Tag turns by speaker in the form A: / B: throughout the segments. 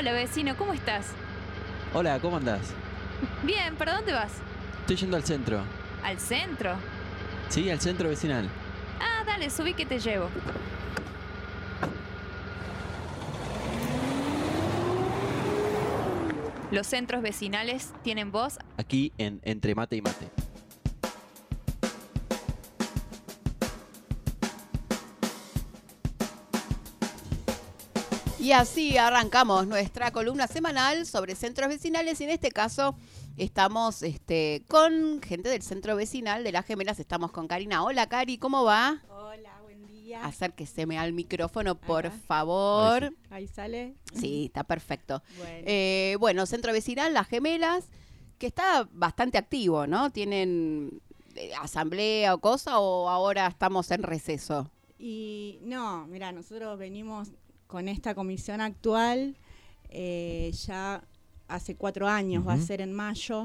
A: Hola vecino, ¿cómo estás?
B: Hola, ¿cómo andás?
A: Bien, ¿para dónde vas?
B: Estoy yendo al centro.
A: ¿Al centro?
B: Sí, al centro vecinal.
A: Ah, dale, subí que te llevo. Los centros vecinales tienen voz.
B: Aquí en Entre Mate y Mate.
C: Y así arrancamos nuestra columna semanal sobre centros vecinales y en este caso estamos con gente del centro vecinal de Las Gemelas. Estamos con Karina. Hola Cari, ¿cómo va?
D: Hola, buen día.
C: Acérqueseme al micrófono, por
D: Acá.
C: favor.
D: Ahí sale.
C: Sí, está perfecto.
D: Bueno.
C: Bueno, centro vecinal Las Gemelas, que está bastante activo, ¿no? ¿Tienen asamblea o cosa o ahora estamos en receso?
D: Y no, mira, nosotros venimos con esta comisión actual ya hace 4 años, va a ser en mayo.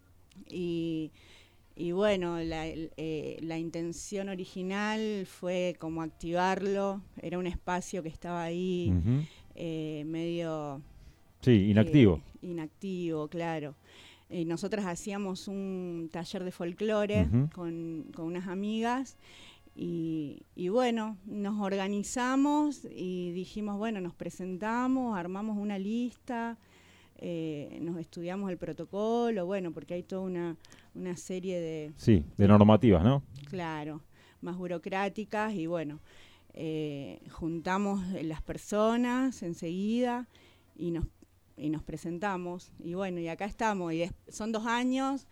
D: Y bueno, la intención original fue como activarlo. Era un espacio que estaba ahí medio...
E: Sí, inactivo.
D: Inactivo, claro. Nosotras hacíamos un taller de folclore con unas amigas y bueno, nos organizamos y dijimos, bueno, nos presentamos, armamos una lista, nos estudiamos el protocolo, bueno, porque hay toda una serie de...
E: Sí, de normativas, ¿no?
D: Claro, más burocráticas y bueno, juntamos las personas enseguida y nos presentamos y bueno, y acá estamos y son 2 años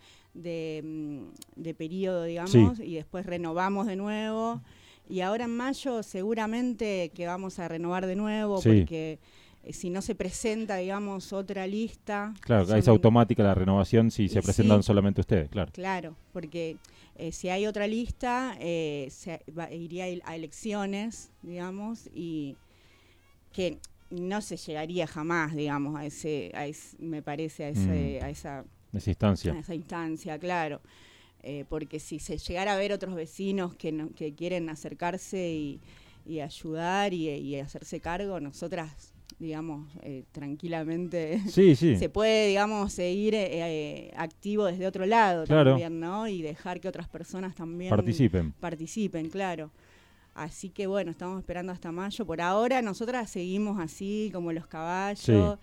D: de periodo, digamos, y después renovamos de nuevo y ahora en mayo seguramente que vamos a renovar de nuevo porque si no se presenta, digamos, otra lista...
E: Claro, es automática la renovación si se presentan solamente ustedes, claro.
D: Claro, porque si hay otra lista iría a elecciones, digamos, y que no se llegaría jamás, digamos, me parece, a esa instancia, claro. Porque si se llegara a ver otros vecinos que quieren acercarse y ayudar y hacerse cargo, nosotras, digamos, tranquilamente se puede, digamos, seguir activo desde otro lado también, ¿no? Y dejar que otras personas también participen, claro. Así que bueno, estamos esperando hasta mayo. Por ahora nosotras seguimos así como los caballos,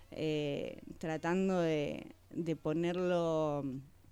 D: tratando de ponerlo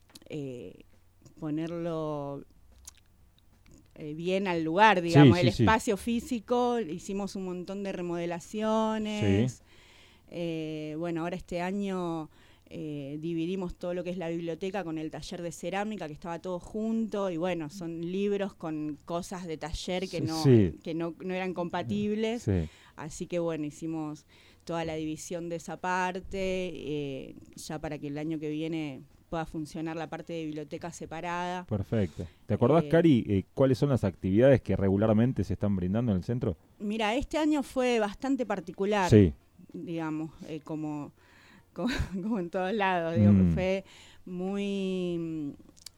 D: bien al lugar, digamos, el espacio físico. Hicimos un montón de remodelaciones. Bueno, ahora este año dividimos todo lo que es la biblioteca con el taller de cerámica, que estaba todo junto, y bueno, son libros con cosas de taller que no eran compatibles. Así que bueno, hicimos toda la división de esa parte, ya para que el año que viene pueda funcionar la parte de biblioteca separada.
E: Perfecto. ¿Te acordás, Cari, cuáles son las actividades que regularmente se están brindando en el centro? Mira,
D: este año fue bastante particular, digamos, como en todos lados. Digo que fue muy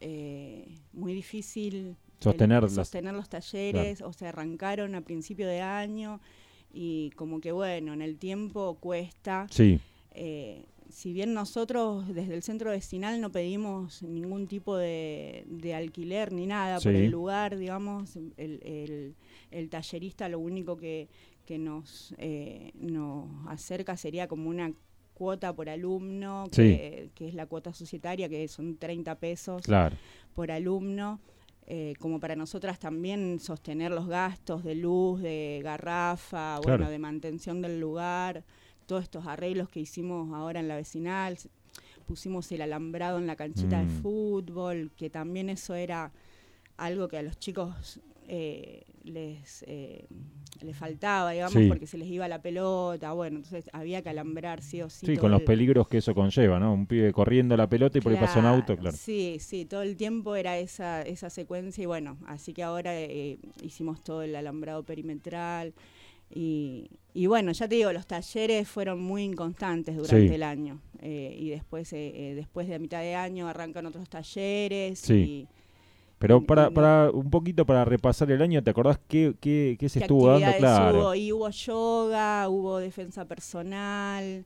D: difícil sostener los talleres, o sea, arrancaron a principio de año y como que bueno, en el tiempo cuesta. Si bien nosotros desde el centro vecinal no pedimos ningún tipo de alquiler ni nada por el lugar, digamos, el tallerista lo único que nos acerca sería como una cuota por alumno, que es la cuota societaria, que son 30 pesos por alumno, como para nosotras también sostener los gastos de luz, de garrafa, bueno, de mantención del lugar. Todos estos arreglos que hicimos ahora en la vecinal, pusimos el alambrado en la canchita de fútbol, que también eso era algo que a los chicos les faltaba, digamos, porque se les iba la pelota, bueno, entonces había que alambrar sí o sí.
E: Sí, con los peligros que eso conlleva, ¿no? Un pibe corriendo la pelota y por ahí pasa un auto, claro.
D: Sí, todo el tiempo era esa secuencia y bueno, así que ahora hicimos todo el alambrado perimetral. Y bueno, ya te digo, los talleres fueron muy inconstantes durante el año y después de a mitad de año arrancan otros talleres
E: pero para un poquito para repasar el año, ¿te acordás qué se estuvo dando?
D: Hubo yoga, hubo defensa personal,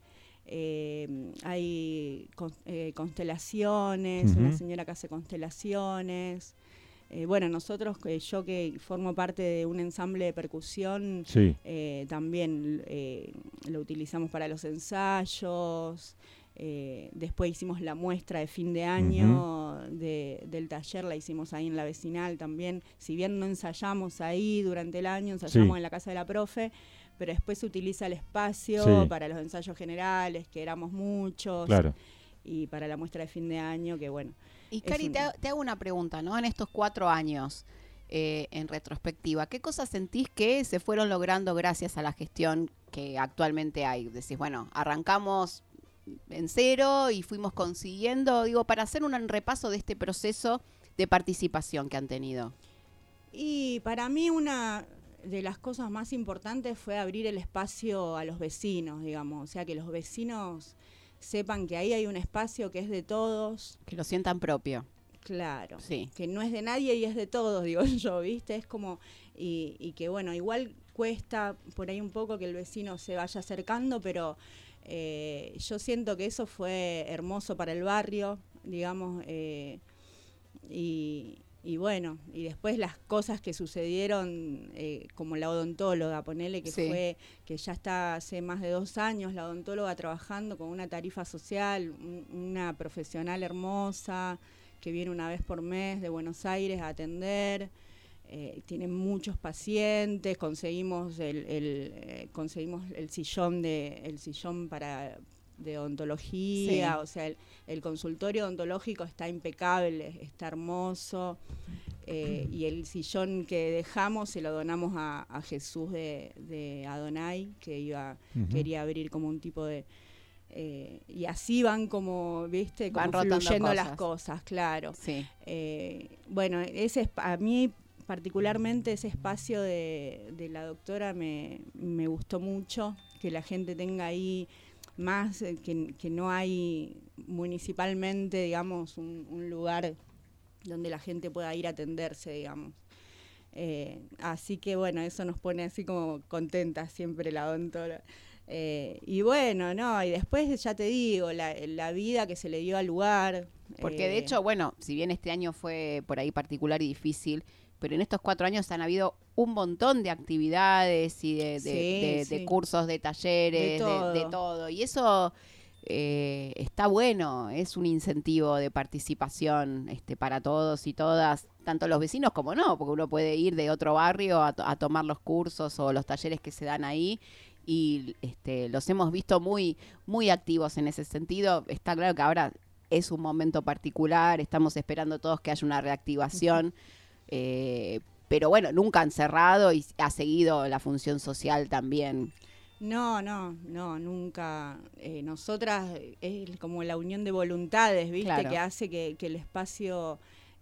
D: hay constelaciones, una señora que hace constelaciones. Bueno, nosotros, yo que formo parte de un ensamble de percusión, también lo utilizamos para los ensayos. Después hicimos la muestra de fin de año del taller, la hicimos ahí en la vecinal también. Si bien no ensayamos ahí durante el año, ensayamos en la casa de la profe, pero después se utiliza el espacio para los ensayos generales, que éramos muchos, y para la muestra de fin de año, que bueno.
C: Y Cari, te hago una pregunta, ¿no? En estos 4 años, en retrospectiva, ¿qué cosas sentís que se fueron logrando gracias a la gestión que actualmente hay? Decís, bueno, arrancamos en cero y fuimos consiguiendo, digo, para hacer un repaso de este proceso de participación que han tenido.
D: Y para mí una de las cosas más importantes fue abrir el espacio a los vecinos, digamos, o sea, que los vecinos sepan que ahí hay un espacio que es de todos.
C: Que lo sientan propio.
D: Claro, que no es de nadie y es de todos, digo yo, ¿viste? Es como, y que bueno, igual cuesta por ahí un poco que el vecino se vaya acercando, pero yo siento que eso fue hermoso para el barrio, digamos, y bueno, y después las cosas que sucedieron, como la odontóloga, ponele que que ya está hace más de 2 años la odontóloga trabajando con una tarifa social, una profesional hermosa que viene una vez por mes de Buenos Aires a atender. Tiene muchos pacientes, conseguimos el sillón de odontología, o sea, el consultorio odontológico está impecable, está hermoso, y el sillón que dejamos se lo donamos a Jesús de Adonai, que quería abrir como un tipo de... y así van como, ¿viste? Como fluyendo las cosas, claro.
C: Sí.
D: Bueno, a mí particularmente ese espacio de la doctora me gustó mucho, que la gente tenga ahí más, que no hay municipalmente, digamos, un lugar donde la gente pueda ir a atenderse, digamos. Así que bueno, eso nos pone así como contentas siempre la odontóloga. Y bueno, no, y después ya te digo, la vida que se le dio al lugar.
C: Porque de hecho, bueno, si bien este año fue por ahí particular y difícil, pero en estos 4 años han habido un montón de actividades y de cursos, de talleres, de todo. Y eso está bueno, es un incentivo de participación para todos y todas, tanto los vecinos como no, porque uno puede ir de otro barrio a tomar los cursos o los talleres que se dan ahí. Y los hemos visto muy, muy activos en ese sentido. Está claro que ahora es un momento particular, estamos esperando todos que haya una reactivación. Pero bueno, nunca han cerrado y ha seguido la función social también.
D: No, nunca. Nosotras es como la unión de voluntades, ¿viste? Claro. Que hace que el espacio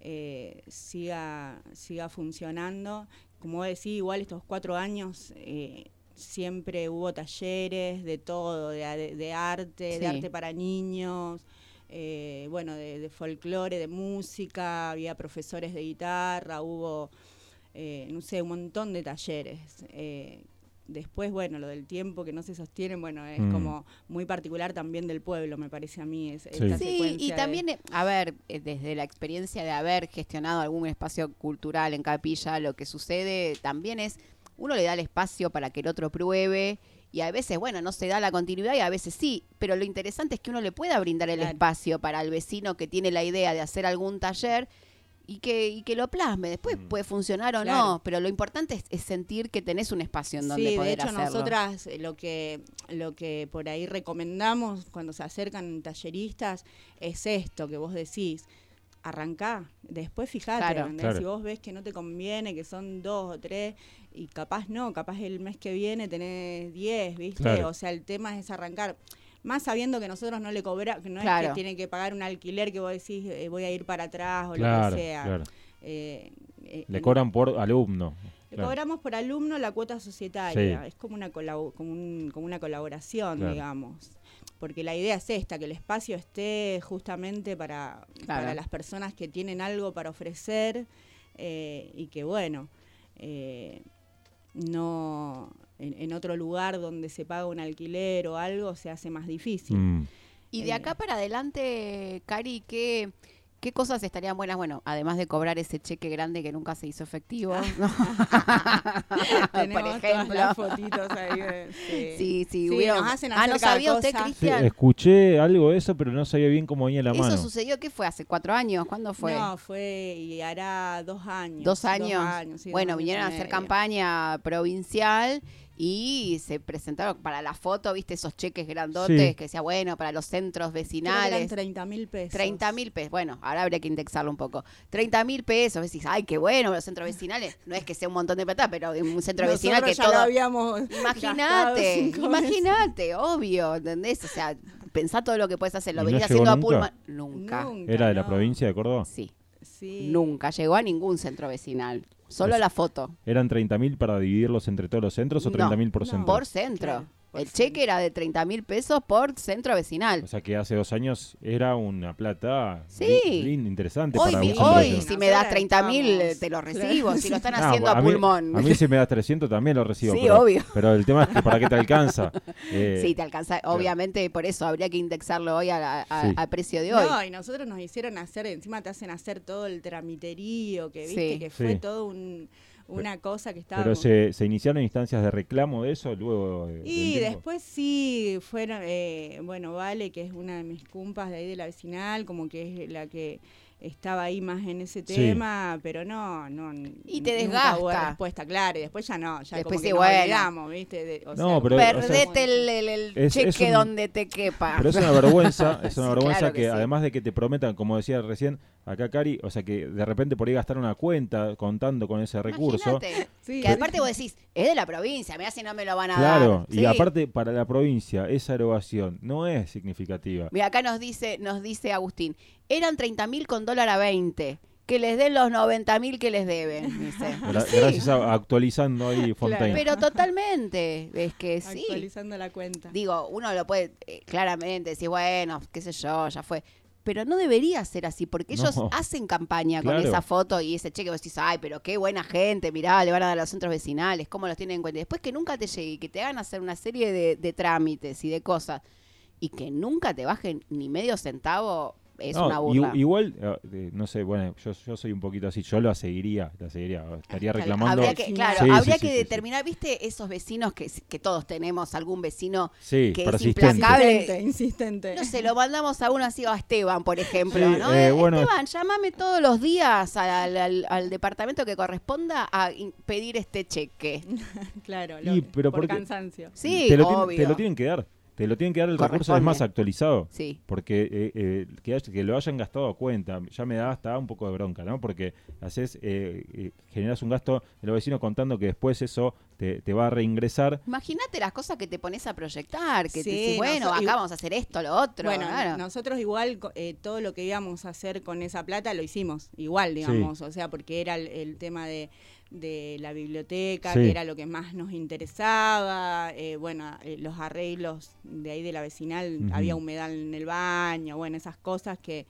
D: siga funcionando. Como vos decís, igual estos 4 años siempre hubo talleres de todo, de arte, de arte para niños. Bueno, de folclore, de música, había profesores de guitarra, hubo, no sé, un montón de talleres. Después, bueno, lo del tiempo que no se sostiene, bueno, es como muy particular también del pueblo, me parece a mí. Esta secuencia
C: y también, a ver, desde la experiencia de haber gestionado algún espacio cultural en Capilla, lo que sucede también es, uno le da el espacio para que el otro pruebe. Y a veces, bueno, no se da la continuidad y a veces sí, pero lo interesante es que uno le pueda brindar el espacio para el vecino que tiene la idea de hacer algún taller y que lo plasme. Después puede funcionar o no, pero lo importante es sentir que tenés un espacio en donde poder hacerlo.
D: Sí, de hecho nosotras lo que por ahí recomendamos cuando se acercan talleristas es esto que vos decís. Arrancá, después fijate, claro. Si vos ves que no te conviene, que son 2 o 3, y capaz el mes que viene tenés 10, ¿viste? Claro. O sea, el tema es arrancar, más sabiendo que nosotros no le cobramos, que no es que tienen que pagar un alquiler que vos decís voy a ir para atrás o lo que sea. Claro.
E: Le cobran por alumno.
D: Le cobramos por alumno la cuota societaria, es como una colaboración, digamos. Porque la idea es esta, que el espacio esté justamente para las personas que tienen algo para ofrecer y que, bueno, no en otro lugar donde se paga un alquiler o algo, se hace más difícil.
C: Y de acá para adelante, Cari, ¿qué cosas estarían buenas? Bueno, además de cobrar ese cheque grande que nunca se hizo efectivo, ¿no?
D: Tenemos
C: por ejemplo.
D: todas las fotitos ahí.
C: Sí,
D: nos hacen hacer
C: ¿no sabía usted, Cristian?
E: Sí, escuché algo de eso, pero no sabía bien cómo venía la mano.
C: ¿Eso sucedió? ¿Qué fue? ¿Hace 4 años? ¿Cuándo fue?
D: No, y hará 2 años.
C: 2 años.
D: Sí,
C: bueno,
D: 2 años
C: vinieron a hacer campaña provincial y se presentaron para la foto, viste, esos cheques grandotes que decía, bueno, para los centros vecinales.
D: 30.000 pesos.
C: 30.000 pesos. Bueno, ahora habría que indexarlo un poco. 30.000 pesos. Decís, ay, qué bueno, los centros vecinales. No es que sea un montón de plata, pero un centro vecinal que
D: ya
C: todo.
D: Lo habíamos
C: Imagínate, obvio, ¿entendés? O sea, pensá todo lo que puedes hacer. Lo
E: ¿Y
C: venís
E: no
C: haciendo
E: llegó
C: a Pullman. Nunca.
E: ¿Era de la provincia de Córdoba?
C: Sí.
D: Sí.
C: Nunca llegó a ningún centro vecinal. Solo la foto.
E: ¿Eran 30.000 para dividirlos entre todos los centros o 30.000 por centro?
C: Por centro.
D: Claro,
C: el cheque era de 30.000 pesos por centro vecinal.
E: O sea que hace 2 años era una plata interesante
C: hoy,
E: para un centro
C: hoy
E: vecinal.
C: si me das 30.000 te lo recibo. Claro. Si lo están haciendo a pulmón.
E: A mí si me das 300 también lo recibo.
C: Sí, obvio.
E: Pero el tema es que ¿para qué te alcanza?
C: Sí, te alcanza. Obviamente por eso habría que indexarlo hoy al precio de hoy.
D: No, y nosotros nos hicieron hacer, encima te hacen hacer todo el tramiterío, que viste que fue todo una cosa que estaba...
E: Pero se iniciaron instancias de reclamo de eso luego.
D: Y después sí fueron, Vale, que es una de mis compas de ahí de la vecinal, como que es la que estaba ahí más en ese tema, pero no.
C: Y te desgasta.
D: Hubo respuesta, claro, y después ya no, ya
C: después
D: como que nos olvidamos, ¿viste?
E: Pero
C: perdete el cheque donde te quepa.
E: Pero es una vergüenza,
C: claro
E: que además de que te prometan, como decía recién acá Cari, o sea que de repente por ahí gastar una cuenta contando con ese recurso.
C: Que aparte vos decís, es de la provincia, mirá si no me lo van a dar.
E: Claro, y aparte para la provincia esa erogación no es significativa.
C: Mira, acá nos dice Agustín, eran 30.000 con dólar a 20. Que les den los 90.000 que les deben, dice.
E: Gracias a actualizando ahí Fontaine.
C: Pero totalmente, es que sí.
D: Actualizando la cuenta.
C: Digo, uno lo puede claramente decir, bueno, qué sé yo, ya fue. Pero no debería ser así, porque ellos hacen campaña con esa foto y ese cheque. Vos decís, ay, pero qué buena gente, mirá, le van a dar a los centros vecinales, cómo los tienen en cuenta. Y después que nunca te llegue y que te hagan hacer una serie de trámites y de cosas y que nunca te bajen ni medio centavo, es una burla.
E: Igual, no sé, bueno, yo soy un poquito así, yo la seguiría, estaría reclamando.
C: Habría que determinar, ¿viste? Esos vecinos que todos tenemos, algún vecino que es implacable.
D: Insistente.
C: No sé, lo mandamos a uno así, a Esteban, por ejemplo, ¿no?
E: Bueno,
C: Esteban, llámame todos los días al departamento que corresponda a pedir este cheque.
D: Claro,
E: pero
D: por cansancio.
C: Sí,
E: obvio. Te lo tienen que dar. Te lo tienen que dar el recurso, es más actualizado.
C: Sí.
E: Porque que lo hayan gastado a cuenta, ya me da hasta un poco de bronca, ¿no? Porque generas un gasto de los vecinos contando que después eso te va a reingresar.
C: Imagínate las cosas que te pones a proyectar, que te dices, bueno, acá vamos a hacer esto, lo otro.
D: Bueno,
C: claro.
D: Nosotros igual todo lo que íbamos a hacer con esa plata lo hicimos, igual, digamos, o sea, porque era el tema de la biblioteca, que era lo que más nos interesaba, los arreglos de ahí de la vecinal, había humedad en el baño, bueno, esas cosas que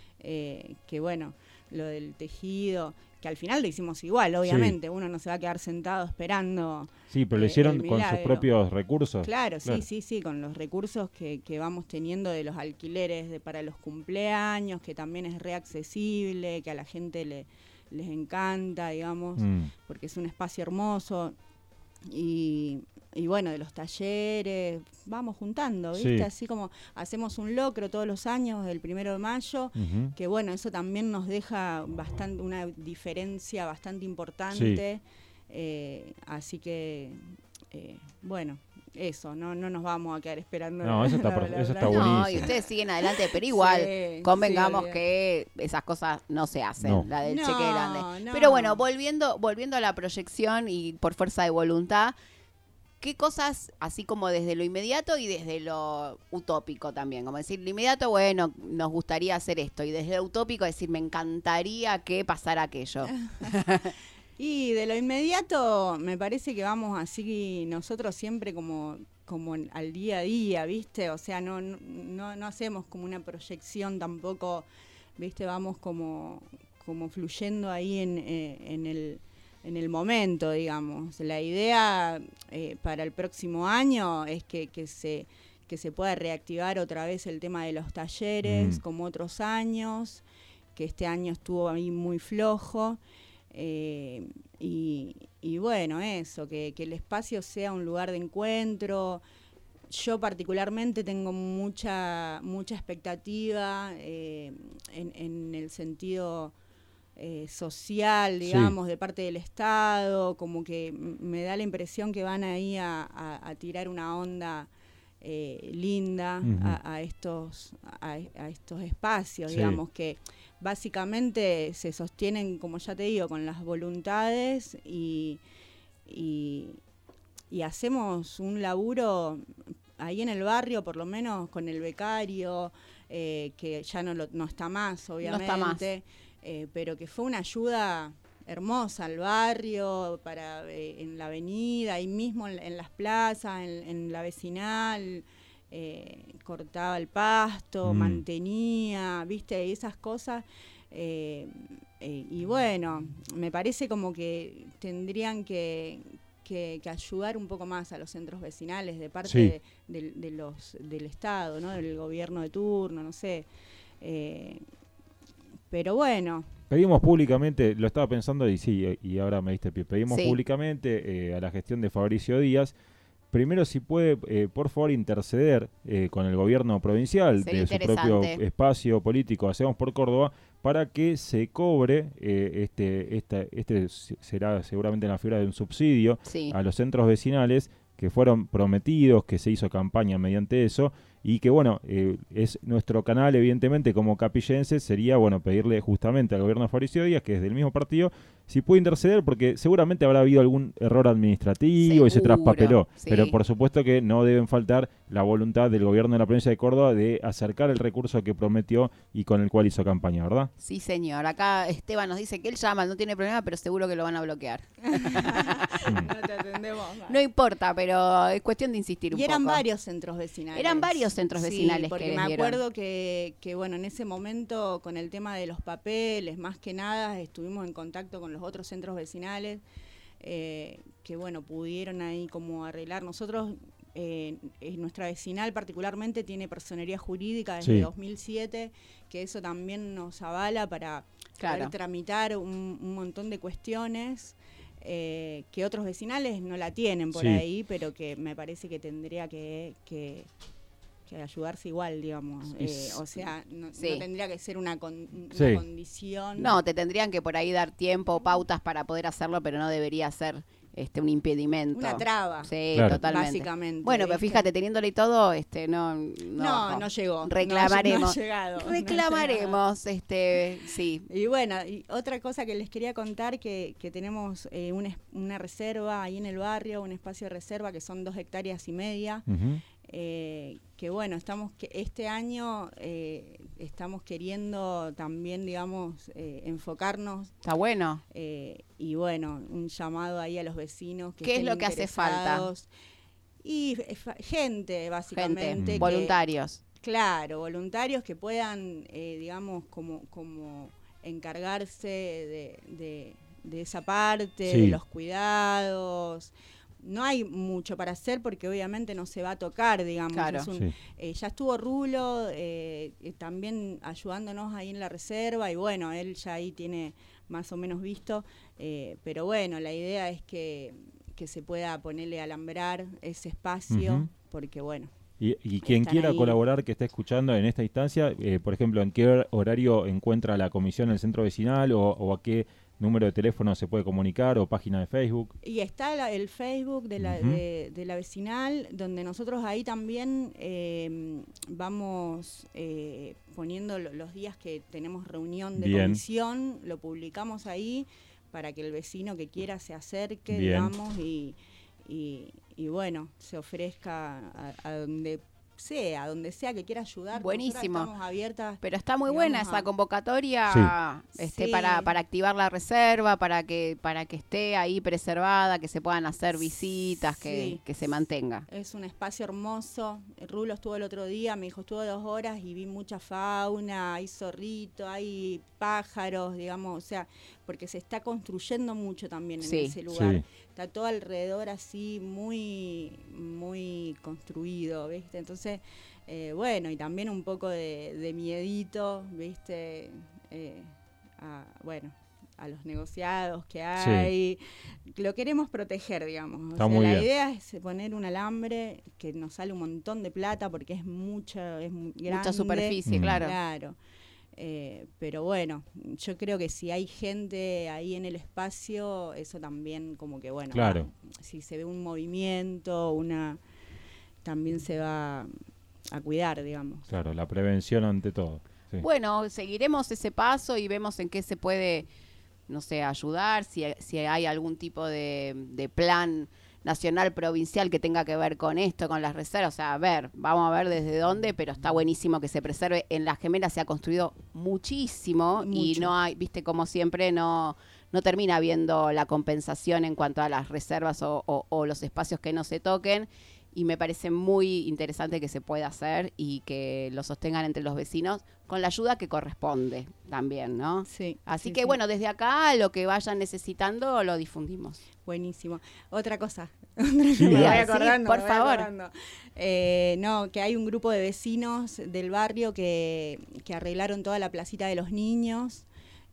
D: bueno, lo del tejido, que al final lo hicimos igual, obviamente, uno no se va a quedar sentado esperando.
E: Sí, pero lo hicieron con sus propios recursos.
D: Claro, sí, con los recursos que vamos teniendo de los alquileres para los cumpleaños, que también es reaccesible, que a la gente les encanta, digamos, porque es un espacio hermoso. Y bueno, de los talleres, vamos juntando, ¿viste? Así como hacemos un locro todos los años, el 1 de mayo, que bueno, eso también nos deja una diferencia bastante importante. Así que, bueno, eso, no nos vamos a quedar esperando.
E: No, eso está buenísimo.
C: No, y ustedes siguen adelante, pero igual, convengamos que esas cosas no se hacen, la del cheque grande. Pero bueno, volviendo a la proyección y por fuerza de voluntad, ¿qué cosas, así como desde lo inmediato y desde lo utópico también? Como decir, lo inmediato, bueno, nos gustaría hacer esto, y desde lo utópico decir, me encantaría que pasara aquello.
D: Y de lo inmediato me parece que vamos así nosotros siempre como al día a día, ¿viste? O sea, no hacemos como una proyección tampoco, ¿viste? Vamos como fluyendo ahí en en el momento, digamos. La idea para el próximo año es que se pueda reactivar otra vez el tema de los talleres, como otros años, que este año estuvo ahí muy flojo. Y bueno, eso, que el espacio sea un lugar de encuentro. Yo particularmente tengo mucha expectativa en el sentido social, digamos, de parte del Estado, como que me da la impresión que van ahí a tirar una onda linda a estos espacios, digamos, que básicamente se sostienen, como ya te digo, con las voluntades y hacemos un laburo ahí en el barrio, por lo menos con el becario, que ya no está más, obviamente. No está más. Pero que fue una ayuda hermosa al barrio, en la avenida, ahí mismo en las plazas, en la vecinal, cortaba el pasto, mantenía, viste, esas cosas. Y bueno, me parece como que tendrían que ayudar un poco más a los centros vecinales de parte del Estado, ¿no? Del gobierno de turno, no sé. Pero bueno.
E: Pedimos públicamente, lo estaba pensando y ahora me diste pie, pedimos públicamente a la gestión de Fabricio Díaz, primero si puede, por favor, interceder con el gobierno provincial de su propio espacio político, Hacemos por Córdoba, para que se cobre, este será seguramente en la figura de un subsidio a los centros vecinales que fueron prometidos, que se hizo campaña mediante eso, y que bueno, es nuestro canal, evidentemente, como capillenses, sería bueno pedirle justamente al gobierno de Fabricio Díaz, que es del mismo partido, si puede interceder, porque seguramente habrá habido algún error administrativo y se traspapeló, pero por supuesto que no deben faltar la voluntad del gobierno de la provincia de Córdoba de acercar el recurso que prometió y con el cual hizo campaña, ¿verdad?
C: Sí, señor. Acá Esteban nos dice que él llama, no tiene problema, pero seguro que lo van a bloquear.
D: No te atendemos más.
C: No importa, pero es cuestión de insistir un poco.
D: Y eran varios centros vecinales.
C: Eran varios centros vecinales
D: porque
C: que
D: me acuerdo que bueno, en ese momento con el tema de los papeles, más que nada, estuvimos en contacto con los otros centros vecinales que bueno, pudieron ahí como arreglar. Nosotros, nuestra vecinal particularmente tiene personería jurídica desde 2007, que eso también nos avala para poder tramitar un montón de cuestiones que otros vecinales no la tienen por ahí, pero que me parece que tendría que ayudarse igual, digamos. O sea, no tendría que ser una condición.
C: No, te tendrían que por ahí dar tiempo, pautas para poder hacerlo, pero no debería ser un impedimento.
D: Una traba.
C: Sí, claro. Totalmente.
D: Básicamente.
C: Bueno, pero fíjate, teniéndole y todo,
D: no llegó.
C: Reclamaremos.
D: No ha llegado.
C: Reclamaremos, sí.
D: Y bueno, y otra cosa que les quería contar, que tenemos una reserva ahí en el barrio, un espacio de reserva que son 2,5 hectáreas. Que bueno, este año estamos queriendo también, digamos, enfocarnos.
C: Está bueno.
D: Y bueno, un llamado ahí a los vecinos.
C: ¿Qué es lo que hace falta?
D: Y gente, básicamente.
C: Voluntarios.
D: Claro, voluntarios que puedan, digamos, como encargarse de esa parte, de los cuidados. No hay mucho para hacer porque obviamente no se va a tocar, digamos.
C: Claro.
D: Ya estuvo Rulo también ayudándonos ahí en la reserva y bueno, él ya ahí tiene más o menos visto, pero bueno, la idea es que se pueda ponerle alambrar ese espacio, porque bueno.
E: Y quien quiera ahí colaborar, que esté escuchando en esta instancia, por ejemplo, ¿en qué horario encuentra la comisión en el centro vecinal o a qué número de teléfono se puede comunicar o página de Facebook?
D: Y está el Facebook de la vecinal, donde nosotros ahí también vamos poniendo los días que tenemos reunión de comisión, lo publicamos ahí para que el vecino que quiera se acerque, digamos, y bueno, se ofrezca a donde sea, donde sea que quiera ayudar.
C: Buenísimo.
D: Estamos abiertas.
C: Pero está muy buena esa convocatoria para activar la reserva, para que esté ahí preservada, que se puedan hacer visitas, que se mantenga.
D: Es un espacio hermoso. Rulo estuvo el otro día, me dijo, estuvo 2 horas y vi mucha fauna, hay zorrito, hay pájaros, digamos, o sea, porque se está construyendo mucho también en ese lugar. Sí. Está todo alrededor así muy, muy construido, ¿viste? Entonces, bueno, y también un poco de miedito, ¿viste? A los negociados que hay. Sí. Lo queremos proteger, digamos.
E: Está muy bien.
D: La idea es poner un alambre que nos sale un montón de plata porque es muy grande.
C: Mucha superficie, claro.
D: Claro. Pero bueno, yo creo que si hay gente ahí en el espacio, eso también como que bueno,
E: claro.
D: Si se ve un movimiento, también se va a cuidar, digamos.
E: Claro, la prevención ante todo. Sí.
C: Bueno, seguiremos ese paso y vemos en qué se puede, no sé, ayudar, si hay algún tipo de plan nacional, provincial que tenga que ver con esto, con las reservas. O sea, vamos a ver desde dónde, pero está buenísimo que se preserve. En Las Gemelas se ha construido muchísimo. Y no hay, viste, como siempre, no termina habiendo la compensación en cuanto a las reservas o los espacios que no se toquen. Y me parece muy interesante que se pueda hacer y que lo sostengan entre los vecinos con la ayuda que corresponde también, ¿no?
D: Sí.
C: Así que bueno, desde acá lo que vayan necesitando lo difundimos.
D: Buenísimo. Otra cosa.
C: Sí, me voy acordando, por favor.
D: Que hay un grupo de vecinos del barrio que arreglaron toda la placita de los niños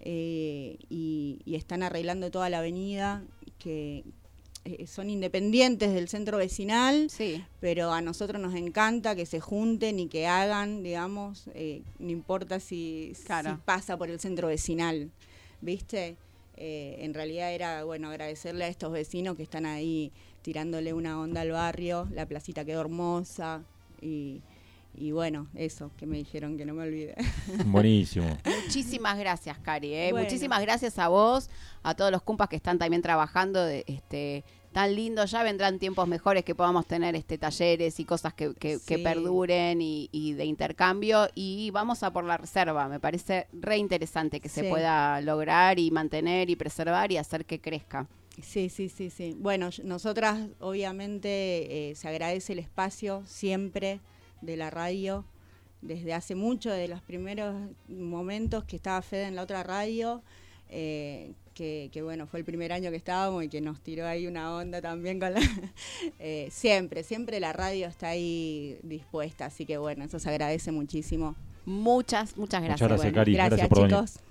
D: y están arreglando toda la avenida, que son independientes del centro vecinal,
C: sí.
D: Pero a nosotros nos encanta que se junten y que hagan, digamos, no importa si pasa por el centro vecinal, ¿viste? En realidad era, bueno, agradecerle a estos vecinos que están ahí tirándole una onda al barrio, la placita quedó hermosa y bueno, eso, que me dijeron que no me olvide.
E: Buenísimo.
C: Muchísimas gracias, Cari. Bueno. Muchísimas gracias a vos, a todos los compas que están también trabajando tan lindo. Ya vendrán tiempos mejores que podamos tener talleres y cosas que perduren y de intercambio. Y vamos a por la reserva. Me parece re interesante que se pueda lograr y mantener y preservar y hacer que crezca.
D: Sí. Bueno, nosotras obviamente se agradece el espacio siempre de la radio, desde hace mucho, desde los primeros momentos que estaba Fede en la otra radio, que bueno, fue el primer año que estábamos y que nos tiró ahí una onda también con la siempre la radio está ahí dispuesta, así que bueno, eso se agradece muchísimo.
C: Muchas gracias.
E: Muchas gracias, Cari.
D: Gracias,
E: por
D: chicos.
E: venir.